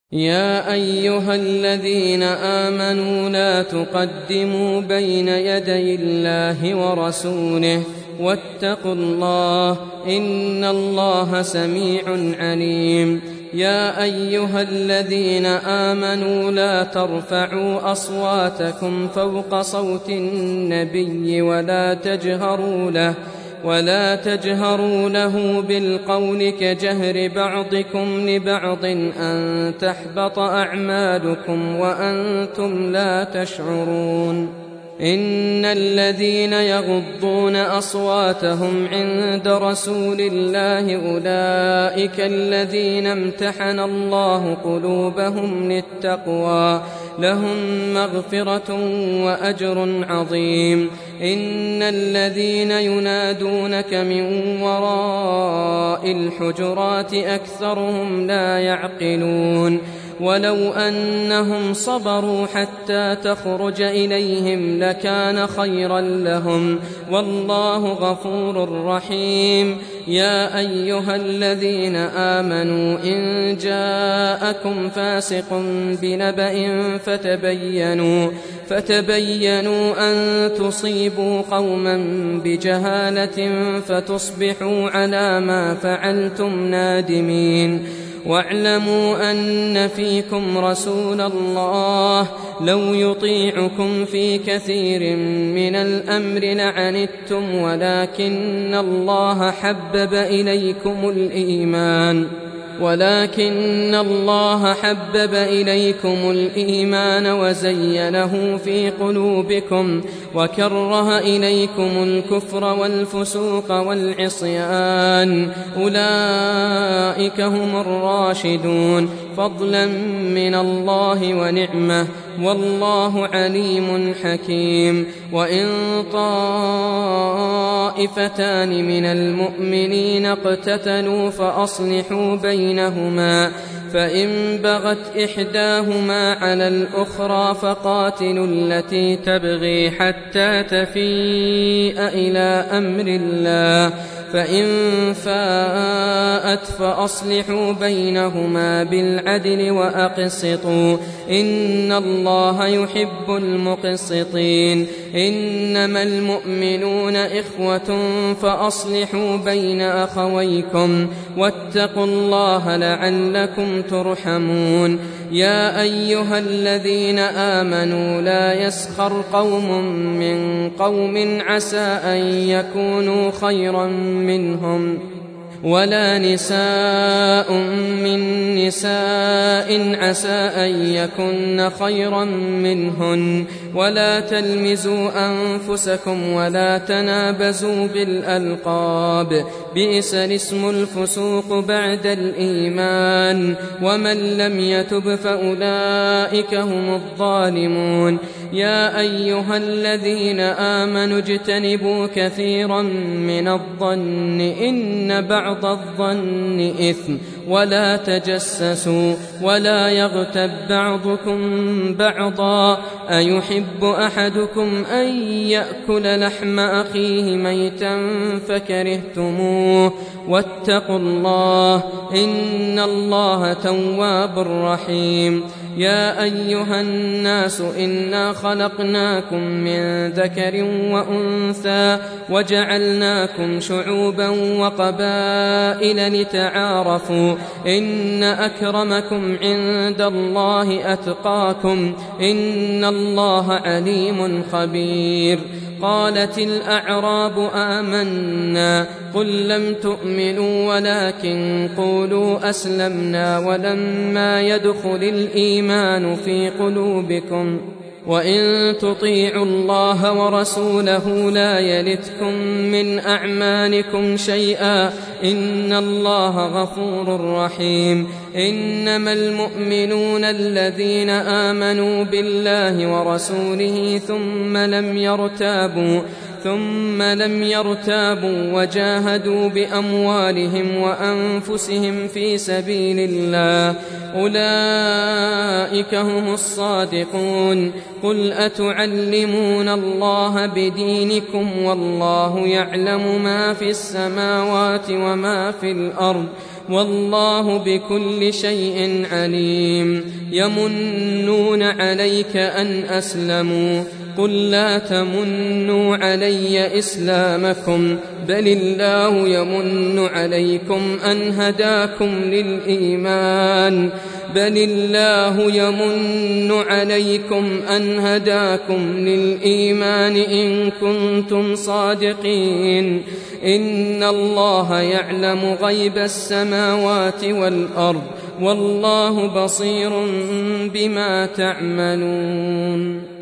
يا أيها الذين آمنوا لا تقدموا بين يدي الله ورسوله واتقوا الله إن الله سميع عليم. يا أيها الذين آمنوا لا ترفعوا أصواتكم فوق صوت النبي ولا تجهروا له بالقول كجهر بعضكم لبعض أن تحبط أعمالكم وأنتم لا تشعرون. إن الذين يغضون أصواتهم عند رسول الله أولئك الذين امتحن الله قلوبهم للتقوى لهم مغفرة وأجر عظيم. إن الذين ينادونك من وراء الحجرات أكثرهم لا يعقلون. ولو أنهم صبروا حتى تخرج إليهم لكان خيرا لهم والله غفور رحيم. يا أيها الذين آمنوا إن جاءكم فاسق بنبأ فتبينوا أن تصيبوا قوما بجهالة فتصبحوا على ما فعلتم نادمين. واعلموا أن فيكم رسول الله لو يطيعكم في كثير من الأمر لعنتم ولكن الله حبب إليكم الإيمان وزينه في قلوبكم وكره إليكم الكفر والفسوق والعصيان أولئك هم الراشدون فضلا من الله ونعمة والله عليم حكيم. وإن طائفتان من المؤمنين اقتتلوا فأصلحوا بينهما فإن بغت إحداهما على الأخرى فقاتلوا التي تبغي حتى تفيء إلى أمر الله فإن فاءت فأصلحوا بينهما بالعدل وأقسطوا إن الله يحب المقسطين. إنما المؤمنون إخوة فأصلحوا بين أخويكم واتقوا الله لعلكم ترحمون. يا أيها الذين آمنوا لا يسخر قوم من قوم عسى أن يكونوا خيرا منهم ولا نساء من نساء عسى أن يكن خيرا منهن ولا تلمزوا أنفسكم ولا تنابزوا بالألقاب بئس الاسم الفسوق بعد الإيمان ومن لم يتب فأولئك هم الظالمون. يا أيها الذين آمنوا اجتنبوا كثيرا من الظن إن بعض الظن إثم ولا تجسسوا ولا يغتب بعضكم بعضا أيحب أحدكم أن يأكل لحم أخيه ميتا فكرهتموه واتقوا الله إن الله تواب رحيم. يا أيها الناس إنا خلقناكم من ذكر وأنثى وجعلناكم شعوبا وقبائل لتعارفوا إن أكرمكم عند الله أتقاكم إن الله عليم خبير. قالت الأعراب آمنا قل لم تؤمنوا ولكن قولوا أسلمنا ولما يدخل الإيمان في قلوبكم وإن تطيعوا الله ورسوله لا يلتكم من أعمالكم شيئا إن الله غفور رحيم. إنما المؤمنون الذين آمنوا بالله ورسوله ثم لم يرتابوا وجاهدوا بأموالهم وأنفسهم في سبيل الله أولئك هم الصادقون. قل أتعلمون الله بدينكم والله يعلم ما في السماوات وما في الأرض والله بكل شيء عليم. يمنون عليك أن أسلموا قل لا تمنوا علي إسلامكم بل الله يمن عليكم أن هداكم للإيمان إن كنتم صادقين. إن الله يعلم غيب السماوات والأرض والله بصير بما تعملون.